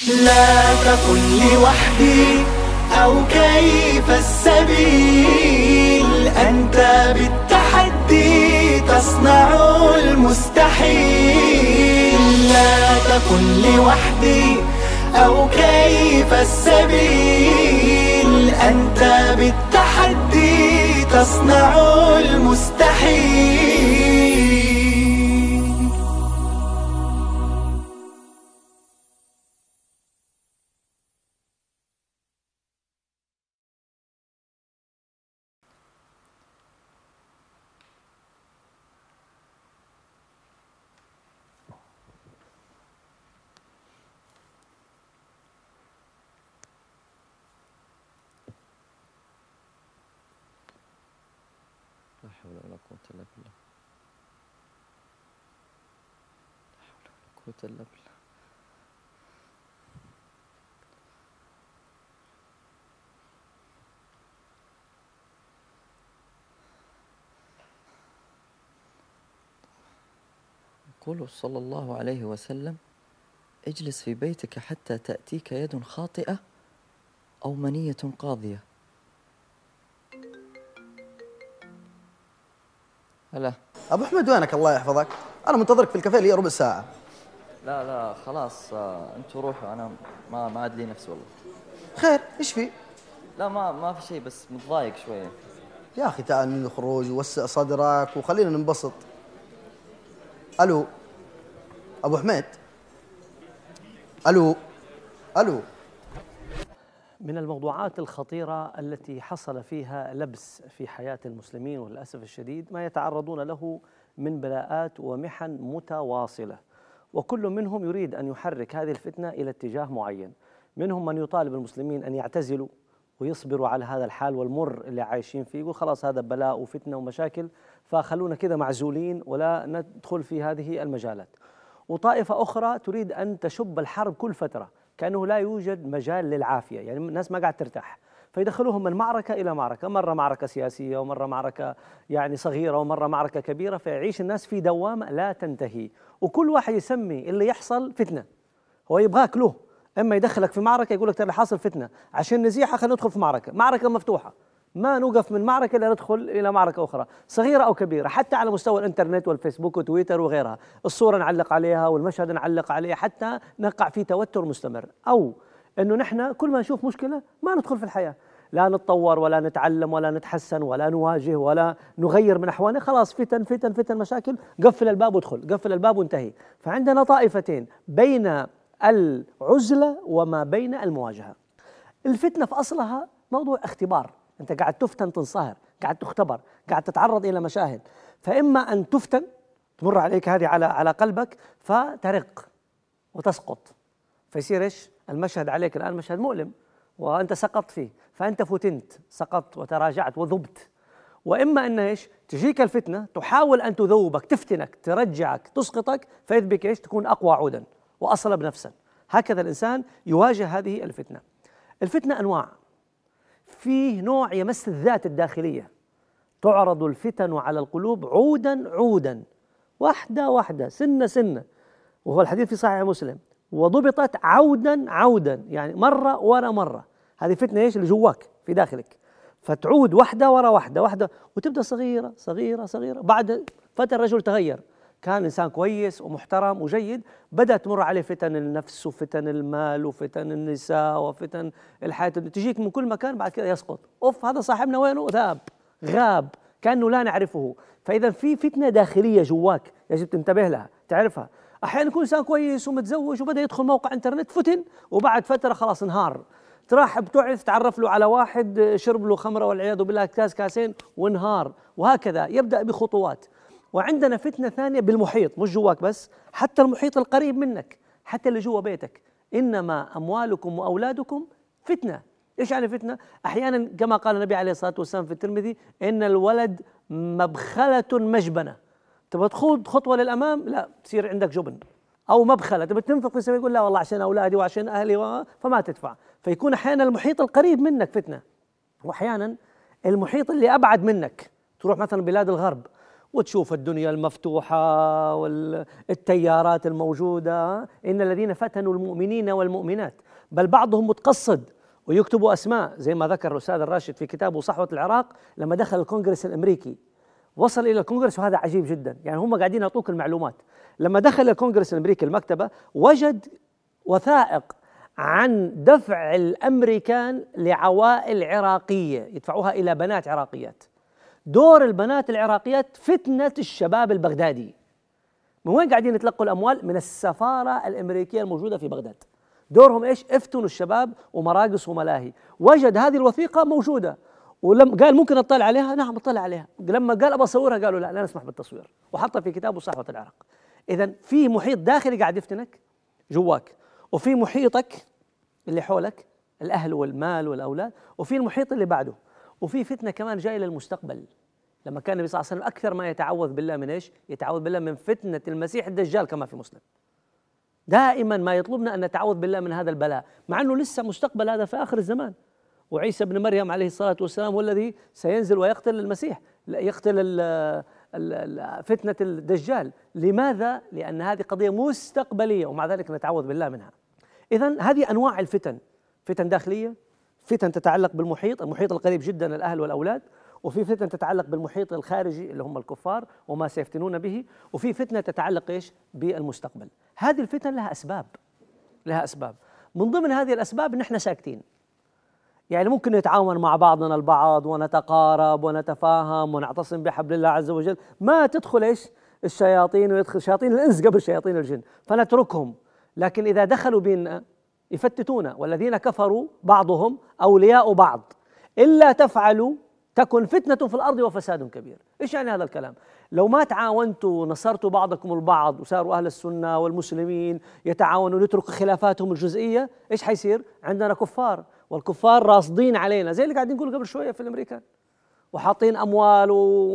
لا تقل لوحدي أو كيف السبيل، أنت بالتحدي تصنع المستحيل. لا تقل لوحدي أو كيف السبيل، أنت بالتحدي تصنع المستحيل. لا حول ولا قوة إلا بالله. لا حول ولا قوة إلا بالله. يقول صلى الله عليه وسلم: اجلس في بيتك حتى تأتيك يد خاطئة أو منية قاضية. هلا ابو احمد وينك الله يحفظك؟ انا منتظرك في الكافيه لي ربع ساعه. لا خلاص، انتوا روحوا، انا ما عاد لي نفس والله. خير ايش في؟ لا ما في شيء، بس متضايق شويه. يا اخي تعال نخرج ووسع صدرك وخلينا ننبسط. الو ابو حميد، الو. من الموضوعات الخطيرة التي حصل فيها لبس في حياة المسلمين وللأسف الشديد ما يتعرضون له من بلاءات ومحن متواصلة، وكل منهم يريد أن يحرك هذه الفتنة إلى اتجاه معين. منهم من يطالب المسلمين أن يعتزلوا ويصبروا على هذا الحال والمر اللي عايشين فيه، يقول خلاص هذا بلاء وفتنة ومشاكل فخلونا كذا معزولين ولا ندخل في هذه المجالات. وطائفة أخرى تريد أن تشب الحرب كل فترة، كأنه لا يوجد مجال للعافية، يعني الناس ما قاعد ترتاح، فيدخلوهم من معركة إلى معركة، مرة معركة سياسية ومرة معركة يعني صغيرة ومرة معركة كبيرة، فيعيش الناس في دوامة لا تنتهي، وكل واحد يسمي اللي يحصل فتنة. هو يبغاك له إما يدخلك في معركة يقول لك ترى حاصل فتنة عشان نزيحها، خلينا ندخل في معركة مفتوحة، ما نوقف من معركة إلا ندخل إلى معركة أخرى صغيرة أو كبيرة، حتى على مستوى الإنترنت والفيسبوك وتويتر وغيرها، الصورة نعلق عليها والمشهد نعلق عليه حتى نقع في توتر مستمر، أو أنه نحن كل ما نشوف مشكلة ما ندخل في الحياة، لا نتطور ولا نتعلم ولا نتحسن ولا نواجه ولا نغير من أحوالنا، خلاص فتن فتن فتن مشاكل، قفل الباب وادخل، قفل الباب وانتهي. فعندنا طائفتين بين العزلة وما بين المواجهة. الفتنة في أصلها موضوع اختبار، أنت قاعد تفتن تنصهر، قاعد تختبر، قاعد تتعرض إلى مشاهد، فإما أن تفتن تمر عليك هذه على قلبك فترق وتسقط، فيصير إيش؟ المشهد عليك الآن مشهد مؤلم وأنت سقطت فيه، فأنت فتنت، سقطت وتراجعت وذبت. وإما أن إيش؟ تجيك الفتنة تحاول أن تذوبك، تفتنك، ترجعك، تسقطك، فيذبك إيش؟ تكون أقوى عودا وأصلب نفسا. هكذا الإنسان يواجه هذه الفتنة. الفتنة أنواع، فيه نوع يمس الذات الداخلية، تعرض الفتن على القلوب عودا عودا، واحدة واحدة، سنة سنة، وهو الحديث في صحيح مسلم، وضبطت عودا عودا، يعني مرة ورا مرة. هذه فتنة إيش؟ اللي جواك في داخلك، فتعود واحدة ورا واحدة واحدة، وتبدأ صغيرة صغيرة صغيرة. بعد فترة الرجل تغير، كان إنسان كويس ومحترم وجيد، بدأت تمر عليه فتن النفس وفتن المال وفتن النساء وفتن الحياة، تجيك من كل مكان، بعد كده يسقط، أوف هذا صاحبنا وينه؟ ذاب، غاب، كأنه لا نعرفه. فإذا في فتنة داخلية جواك يجب تنتبه لها، تعرفها. أحيانا يكون إنسان كويس ومتزوج وبدأ يدخل موقع إنترنت، فتن، وبعد فترة خلاص انهار، تراح بتعرف تعرف له على واحد شرب له خمرة والعياذ بالله كاس كاسين وانهار، وهكذا يبدأ بخطوات. وعندنا فتنة ثانية بالمحيط، مش جواك بس، حتى المحيط القريب منك، حتى اللي جوا بيتك. إنما أموالكم وأولادكم فتنة. إيش يعني فتنة؟ أحيانا كما قال النبي عليه الصلاة والسلام في الترمذي: إن الولد مبخلة مجبنة. تبغى تخوض خطوة للأمام، لا، تصير عندك جبن. أو مبخلة، تبغى تنفق في سبيل، يقول لا والله عشان أولادي وعشان أهلي فما تدفع. فيكون أحيانا المحيط القريب منك فتنة، وأحيانا المحيط اللي أبعد منك، تروح مثلا بلاد الغرب وتشوف الدنيا المفتوحة والتيارات الموجودة. إن الذين فتنوا المؤمنين والمؤمنات، بل بعضهم متقصد ويكتبوا أسماء، زي ما ذكر الأستاذ الراشد في كتابه صحوة العراق لما دخل الكونغرس الأمريكي، وصل إلى الكونغرس، وهذا عجيب جدا، يعني هم قاعدين يعطوك المعلومات. لما دخل الكونغرس الأمريكي المكتبة وجد وثائق عن دفع الأمريكان لعوائل عراقية يدفعوها إلى بنات عراقيات. دور البنات العراقيات فتنة الشباب البغدادي. من وين قاعدين يتلقوا الأموال؟ من السفارة الأمريكية الموجودة في بغداد. دورهم إيش؟ افتنوا الشباب ومراقص وملاهي. وجد هذه الوثيقة موجودة، ولما قال ممكن اطلع عليها، نعم اطلع عليها. لما قال ابى اصورها قالوا لا نسمح بالتصوير، وحطها في كتابه صحوة العراق. اذا في محيط داخلي قاعد يفتنك جواك، وفي محيطك اللي حولك الاهل والمال والاولاد، وفي المحيط اللي بعده، وفي فتنه كمان جايه للمستقبل. لما كان النبي صلى الله عليه وسلم اكثر ما يتعوذ بالله من ايش؟ يتعوذ بالله من فتنه المسيح الدجال، كما في مسلم. دائما ما يطلبنا ان نتعوذ بالله من هذا البلاء، مع انه لسه مستقبل هذا في اخر الزمان. وعيسى بن مريم عليه الصلاة والسلام هو الذي سينزل ويقتل المسيح، يقتل فتنة الدجال. لماذا؟ لأن هذه قضية مستقبلية، ومع ذلك نتعوذ بالله منها. إذن هذه أنواع الفتن، فتن داخلية، فتن تتعلق بالمحيط، المحيط القريب جدا الأهل والأولاد، وفي فتن تتعلق بالمحيط الخارجي اللي هم الكفار وما سيفتنون به، وفي فتنة تتعلق إيش؟ بالمستقبل. هذه الفتن لها أسباب، لها أسباب. من ضمن هذه الأسباب إن إحنا ساكتين، يعني ممكن نتعاون مع بعضنا البعض ونتقارب ونتفاهم ونعتصم بحبل الله عز وجل، ما تدخل ايش؟ الشياطين، ويدخل شياطين الانس قبل شياطين الجن، فنتركهم. لكن اذا دخلوا بيننا يفتتونا، والذين كفروا بعضهم اولياء بعض، الا تفعلوا تكن فتنة في الارض وفساد كبير. ايش يعني هذا الكلام؟ لو ما تعاونتوا ونصرتوا بعضكم البعض وصاروا اهل السنة والمسلمين يتعاونوا ويتركوا خلافاتهم الجزئية، ايش حيصير؟ عندنا كفار، والكفار راصدين علينا، زي اللي قاعدين نقول قبل شويه في الامريكان، وحاطين اموال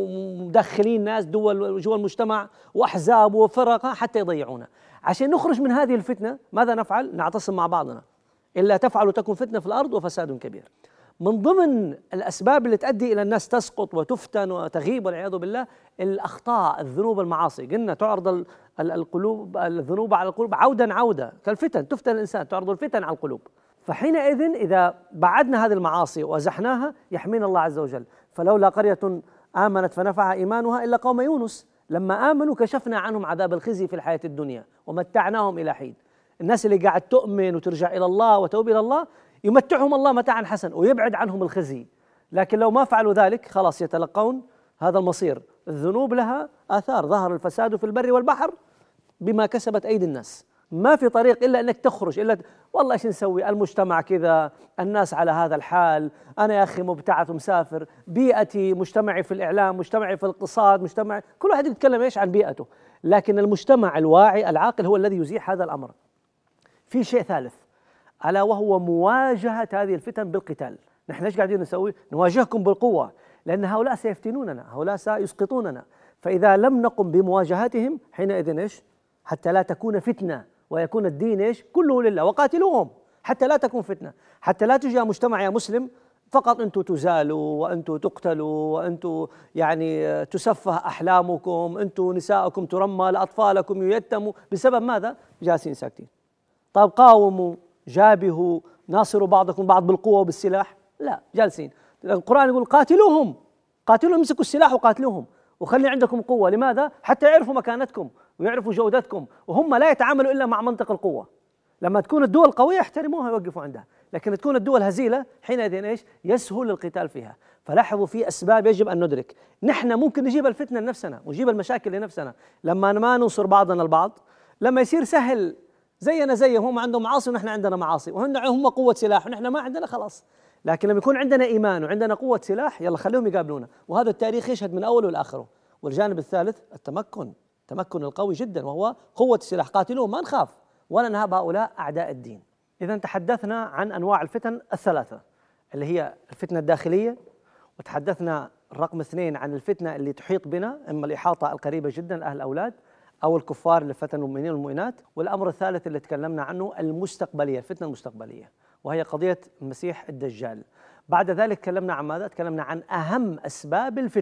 ومدخلين ناس دول جوا المجتمع واحزاب وفرق حتى يضيعونا. عشان نخرج من هذه الفتنه ماذا نفعل؟ نعتصم مع بعضنا. الا تفعلوا تكن فتنه في الارض وفساد كبير. من ضمن الاسباب اللي تؤدي الى الناس تسقط وتفتن وتغيب والعياذ بالله الاخطاء، الذنوب، المعاصي. قلنا تعرض القلوب، الذنوب على القلوب عودا عودا كالفتن، تفتن الانسان، تعرض الفتن على القلوب. فحينئذ إذا بعدنا هذه المعاصي وأزحناها يحمينا الله عز وجل. فلولا قرية آمنت فنفعها إيمانها إلا قوم يونس لما آمنوا كشفنا عنهم عذاب الخزي في الحياة الدنيا ومتعناهم إلى حين. الناس اللي قاعد تؤمن وترجع إلى الله وتوب إلى الله يمتعهم الله متاعا حسن ويبعد عنهم الخزي. لكن لو ما فعلوا ذلك خلاص يتلقون هذا المصير. الذنوب لها آثار، ظهر الفساد في البر والبحر بما كسبت أيدي الناس. ما في طريق إلا أنك تخرج، إلا والله إيش نسوي؟ المجتمع كذا، الناس على هذا الحال، أنا يا أخي مبتعث ومسافر، بيئتي، مجتمعي في الإعلام، مجتمعي في الاقتصاد، مجتمعي، كل واحد يتكلم إيش عن بيئته. لكن المجتمع الواعي العاقل هو الذي يزيح هذا الأمر. في شيء ثالث ألا وهو مواجهة هذه الفتن بالقتال. نحن إيش قاعدين نسوي؟ نواجهكم بالقوة، لأن هؤلاء سيفتنوننا، هؤلاء سيسقطوننا. فإذا لم نقم بمواجهتهم حينئذ إيش؟ حتى لا تكون فتنة ويكون الدين ايش؟ كله لله، وقاتلوهم حتى لا تكون فتنة، حتى لا تجي مجتمع يا مسلم فقط انتم تزالوا وانتم تقتلوا وانتم يعني تسفه احلامكم، انتم نساءكم ترمى، لاطفالكم ييتموا بسبب ماذا؟ جالسين ساكتين. طيب قاوموا، جابهوا، ناصروا بعضكم بعض بالقوة وبالسلاح؟ لا، جالسين. القرآن يقول قاتلوهم، قاتلوهم، امسكوا السلاح وقاتلوهم وخلي عندكم قوة. لماذا؟ حتى يعرفوا مكانتكم ويعرفوا جودتكم، وهم لا يتعاملوا إلا مع منطق القوة. لما تكون الدول قوية يحترموها ويوقفوا عندها، لكن تكون الدول هزيلة حينئذ ايش؟ يسهل القتال فيها. فلاحظوا في أسباب يجب أن ندرك. نحن ممكن نجيب الفتنة لنفسنا ونجيب المشاكل لنفسنا لما ما ننصر بعضنا البعض، لما يصير سهل زينا زيهم، هم عندهم معاصي ونحن عندنا معاصي، وهم قوة سلاح ونحن ما عندنا، خلاص. لكن لما يكون عندنا إيمان وعندنا قوة سلاح يلا خليهم يقابلونا، وهذا التاريخ يشهد من أوله لآخره. والجانب الثالث التمكن، التمكن القوي جدا وهو قوة السلاح. قاتلوهم، ما نخاف ولا نهاب هؤلاء أعداء الدين. إذا تحدثنا عن أنواع الفتن الثلاثة اللي هي الفتنة الداخلية، وتحدثنا الرقم 2 عن الفتنة اللي تحيط بنا، إما الإحاطة القريبة جدا أهل الأولاد أو الكفار اللي فتنوا المؤمنين والمؤمنات. والأمر الثالث اللي تكلمنا عنه المستقبلية، الفتنة المستقبلية، وهي قضية المسيح الدجال. بعد ذلك تكلمنا عن ماذا؟ تكلمنا عن أهم أسباب الفتن،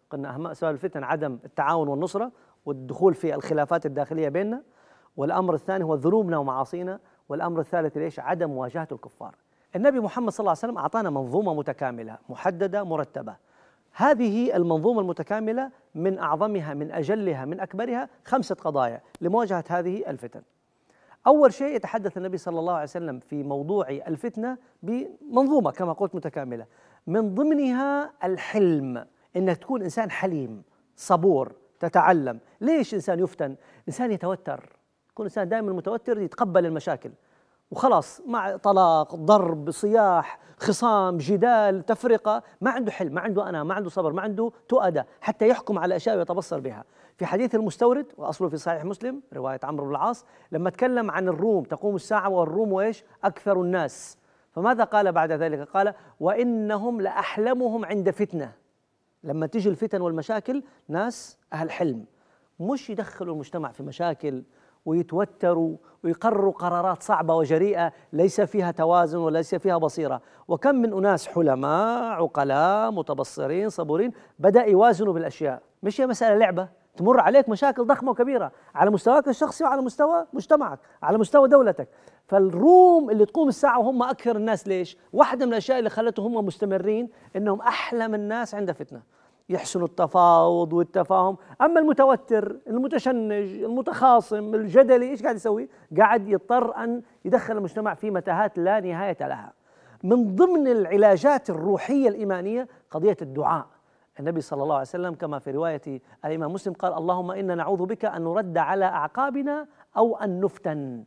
قلنا أهم أسباب الفتن عدم التعاون والنصرة والدخول في الخلافات الداخلية بيننا، والأمر الثاني هو ذنوبنا ومعاصينا، والأمر الثالث ليش؟ عدم مواجهة الكفار. النبي محمد صلى الله عليه وسلم أعطانا منظومة متكاملة محددة مرتبة. هذه المنظومة المتكاملة من أعظمها من أجلها من أكبرها 5 قضايا لمواجهة هذه الفتن. أول شيء يتحدث النبي صلى الله عليه وسلم في موضوع الفتنة بمنظومة كما قلت متكاملة، من ضمنها الحلم، إنك تكون إنسان حليم صبور تتعلم. ليش إنسان يفتن؟ إنسان يتوتر، يكون إنسان دائما متوتر يتقبل المشاكل وخلاص، مع طلاق ضرب صياح خصام جدال تفرقة، ما عنده حلم، ما عنده أنا، ما عنده صبر، ما عنده تؤدة حتى يحكم على أشياء ويتبصر بها. في حديث المستورد وأصله في صحيح مسلم رواية عمرو بن العاص لما تكلم عن الروم تقوم الساعة والروم وإيش؟ أكثر الناس، فماذا قال بعد ذلك؟ قال وإنهم لأحلمهم عند فتنة. لما تيجي الفتن والمشاكل ناس أهل حلم، مش يدخلوا المجتمع في مشاكل ويتوتروا ويقرروا قرارات صعبة وجريئة ليس فيها توازن وليس فيها بصيرة. وكم من أناس حلماء عقلاء متبصرين صبورين بدأ يوازنوا بالأشياء، مش هي مسألة لعبة، تمر عليك مشاكل ضخمة وكبيرة على مستواك الشخصي وعلى مستوى مجتمعك على مستوى دولتك. فالروم اللي تقوم الساعة وهم أكثر الناس، ليش؟ واحدة من الأشياء اللي خلتهم هم مستمرين إنهم أحلم الناس عند فتنة، يحسنوا التفاوض والتفاهم. أما المتوتر المتشنج المتخاصم الجدلي إيش قاعد يسوي؟ قاعد يضطر أن يدخل المجتمع في متاهات لا نهاية لها. من ضمن العلاجات الروحية الإيمانية قضية الدعاء. النبي صلى الله عليه وسلم كما في رواية الإمام مسلم قال اللهم إنا نعوذ بك أن نرد على أعقابنا أو أن نفتن.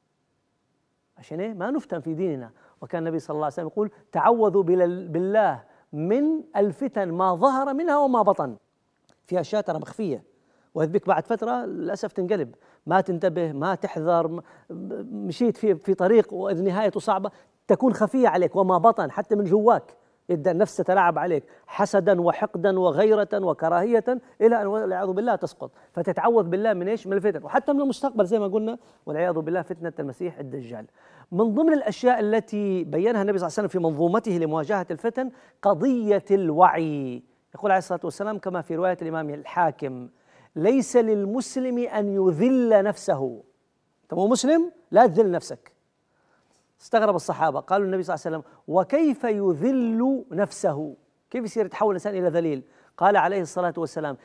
عشان إيه؟ ما نفتن في ديننا. وكان النبي صلى الله عليه وسلم يقول تعوذوا بالله من الفتن ما ظهر منها وما بطن. في أشياء ترى مخفية وإذ بك بعد فترة للأسف تنقلب، ما تنتبه ما تحذر، مشيت في طريق وإذ نهايته صعبة تكون خفية عليك وما بطن حتى من جواك، يبدأ النفس تتلاعب عليك حسدا وحقدا وغيرة وكراهية إلى أن والعياذ بالله تسقط. فتتعوذ بالله من إيش؟ من الفتن وحتى من المستقبل زي ما قلنا والعياذ بالله فتنة المسيح الدجال. من ضمن الأشياء التي بينها النبي صلى الله عليه وسلم في منظومته لمواجهة الفتن قضية الوعي. يقول عليه الصلاة والسلام كما في رواية الإمام الحاكم ليس للمسلم أن يذل نفسه. أنت مو مسلم لا تذل نفسك. استغرب الصحابة قالوا النبي صلى الله عليه وسلم وكيف يذل نفسه؟ كيف يصير يتحول الإنسان إلى ذليل؟ قال عليه الصلاة والسلام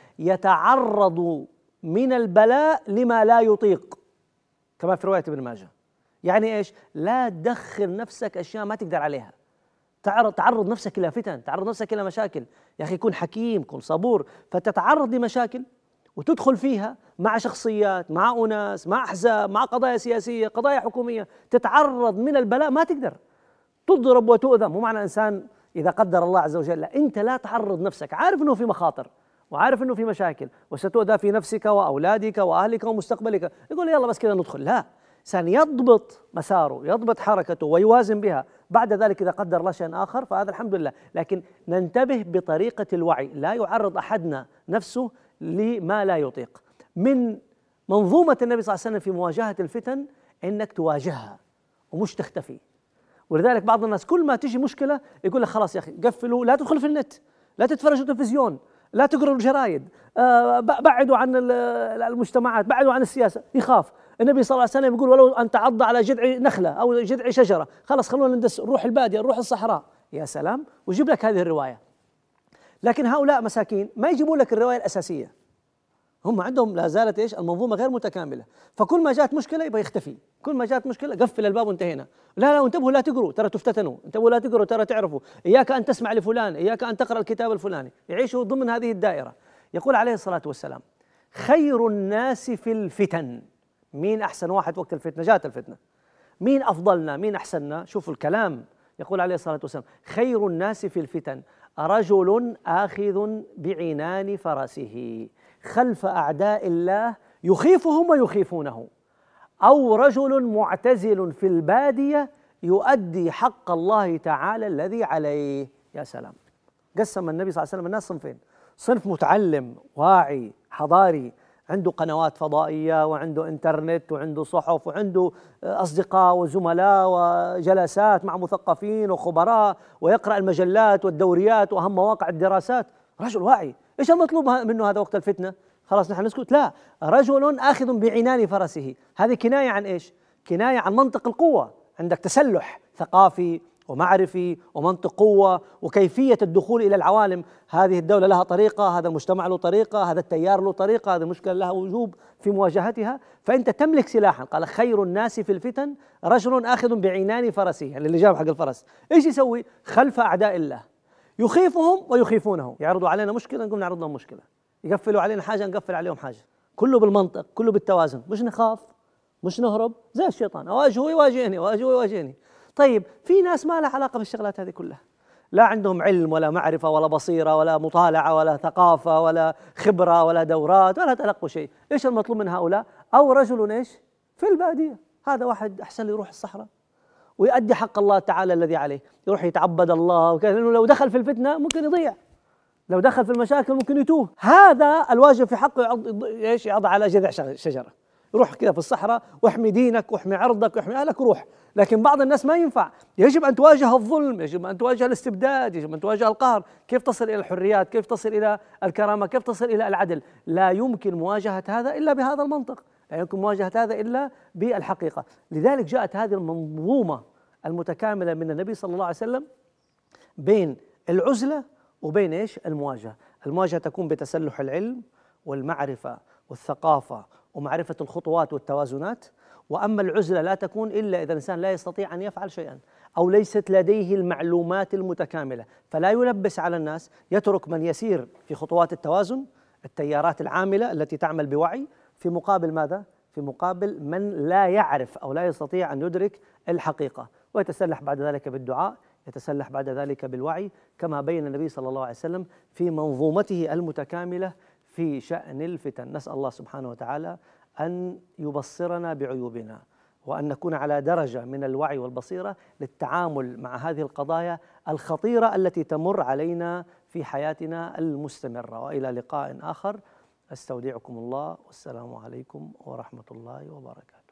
يتعرض من البلاء لما لا يطيق، كما في رواية ابن ماجه. يعني إيش؟ لا تدخل نفسك أشياء ما تقدر عليها، تعرض نفسك إلى فتن، تعرض نفسك إلى مشاكل. يا أخي كن حكيم، كن صبور، فتتعرض لمشاكل وتدخل فيها مع شخصيات، مع أناس، مع أحزاب، مع قضايا سياسية، قضايا حكومية، تتعرض من البلاء ما تقدر، تضرب وتؤذى. مو معنى إنسان إذا قدر الله عز وجل، لا، أنت لا تعرض نفسك، عارف أنه في مخاطر وعارف أنه في مشاكل وستؤذى في نفسك وأولادك وأهلك ومستقبلك، يقول يلا بس كذا ندخل. لا، إنسان يضبط مساره، يضبط حركته ويوازن بها. بعد ذلك إذا قدر الله شيء آخر فهذا الحمد لله، لكن ننتبه بطريقة الوعي، لا يعرض أحدنا نفسه لما لا يطيق. من منظومة النبي صلى الله عليه وسلم في مواجهة الفتن إنك تواجهها ومش تختفي. ولذلك بعض الناس كل ما تيجي مشكلة يقول لك خلاص يا أخي قفلوا، لا تدخل في النت، لا تتفرج التلفزيون، لا تقرأوا الجرايد، بعدوا عن المجتمعات، بعدوا عن السياسة. يخاف. النبي صلى الله عليه وسلم يقول ولو أن تعض على جذع نخلة أو جذع شجرة، خلاص خلونا ندس، نروح البادية، نروح الصحراء. يا سلام، ويجيب لك هذه الرواية. لكن هؤلاء مساكين ما يجيبون لك الرواية الأساسية، هم عندهم لا زالت إيش؟ المنظومة غير متكاملة. فكل ما جاءت مشكلة يبغى يختفي، كل ما جاءت مشكلة قفل الباب وانتهينا. لا انتبهوا لا تقروا ترى تفتتنوا، انتبهوا لا تقروا ترى تعرفوا، إياك أن تسمع لفلان، إياك أن تقرأ الكتاب الفلاني. يعيشوا ضمن هذه الدائرة. يقول عليه الصلاة والسلام خير الناس في الفتن. مين أحسن واحد وقت الفتنة؟ جاءت الفتنة، مين أفضلنا؟ مين أحسننا؟ شوفوا الكلام. يقول عليه الصلاة والسلام خير الناس في الفتن رجل آخذ بعنان فرسه خلف أعداء الله يخيفهم ويخيفونه، أو رجل معتزل في البادية يؤدي حق الله تعالى الذي عليه. يا سلام. قسم النبي صلى الله عليه وسلم الناس صنفين: صنف متعلم واعي حضاري عنده قنوات فضائية وعنده انترنت وعنده صحف وعنده أصدقاء وزملاء وجلسات مع مثقفين وخبراء ويقرأ المجلات والدوريات وأهم مواقع الدراسات، رجل واعي إيش المطلوب منه هذا وقت الفتنة؟ خلاص نحن نسكت؟ لا، رجل آخذ بعنان فرسه، هذه كناية عن إيش؟ كناية عن منطق القوة. عندك تسلح ثقافي ومعرفي ومنطق قوة وكيفية الدخول إلى العوالم. هذه الدولة لها طريقة، هذا المجتمع له طريقة، هذا التيار له طريقة، هذه المشكلة لها وجوب في مواجهتها. فأنت تملك سلاحا. قال خير الناس في الفتن رجل آخذ بعنان فرسه، يعني اللي جاب حق الفرس. إيش يسوي؟ خلف أعداء الله يخيفهم ويخيفونه. يعرضوا علينا مشكلة نقوم نعرض لهم مشكلة، يقفلوا علينا حاجة نقفل عليهم حاجة. كله بالمنطق، كله بالتوازن، مش نخاف مش نهرب زي الشيطان، أواجهه يواجهني أواجهه يواجهني. طيب في ناس ما لها علاقة بالشغلات هذه كلها، لا عندهم علم ولا معرفة ولا بصيرة ولا مطالعة ولا ثقافة ولا خبرة ولا دورات ولا تلقوا شيء. إيش المطلوب من هؤلاء؟ أو رجل إيش في البادية، هذا واحد أحسن يروح الصحراء ويؤدي حق الله تعالى الذي عليه، يروح يتعبد الله وكذا، لأنه لو دخل في الفتنة ممكن يضيع، لو دخل في المشاكل ممكن يتوه. هذا الواجب في حقه يعض على جذع شجرة، يروح كذا في الصحراء واحمي دينك واحمي عرضك واحمي أهلك وروح. لكن بعض الناس ما ينفع، يجب أن تواجه الظلم، يجب أن تواجه الاستبداد، يجب أن تواجه القهر. كيف تصل إلى الحريات؟ كيف تصل إلى الكرامة؟ كيف تصل إلى العدل؟ لا يمكن مواجهة هذا إلا بهذا المنطق، لا يمكن مواجهة هذا إلا بالحقيقة. لذلك جاءت هذه المنظومة المتكاملة من النبي صلى الله عليه وسلم بين العزلة وبين إيش؟ المواجهة. المواجهة تكون بتسلح العلم والمعرفة والثقافة ومعرفة الخطوات والتوازنات. وأما العزلة لا تكون إلا إذا الإنسان لا يستطيع أن يفعل شيئا أو ليست لديه المعلومات المتكاملة، فلا يلبس على الناس، يترك من يسير في خطوات التوازن، التيارات العاملة التي تعمل بوعي، في مقابل ماذا؟ في مقابل من لا يعرف أو لا يستطيع أن يدرك الحقيقة، ويتسلح بعد ذلك بالدعاء، يتسلح بعد ذلك بالوعي، كما بين النبي صلى الله عليه وسلم في منظومته المتكاملة في شأن الفتن. نسأل الله سبحانه وتعالى أن يبصرنا بعيوبنا وأن نكون على درجة من الوعي والبصيرة للتعامل مع هذه القضايا الخطيرة التي تمر علينا في حياتنا المستمرة. وإلى لقاء آخر، أستودعكم الله، والسلام عليكم ورحمة الله وبركاته.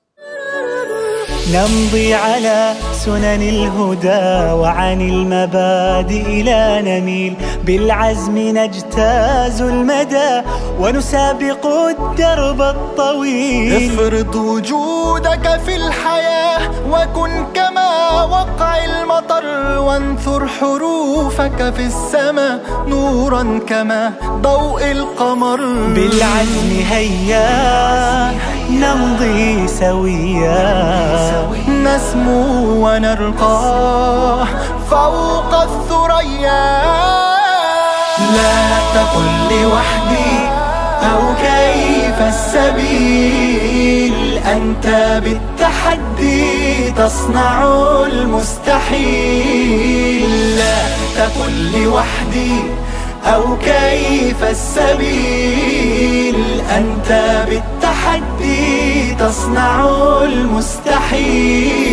نمضي على سنن الهدى وعن المبادئ لا نميل، بالعزم نجتاز المدى ونسابق الدرب الطويل. افرض وجودك في الحياة وكن كما وقع المطر، وانثر حروفك في السماء نورا كما ضوء القمر. بالعزم هيا نمضي سويا، نسمو ونرقى فوق الثريا. لا تقل لوحدي أو كيف السبيل، أنت بالتحدي تصنع المستحيل. لا تقل لوحدي أو كيف السبيل، أنت بالتحدي تصنع المستحيل.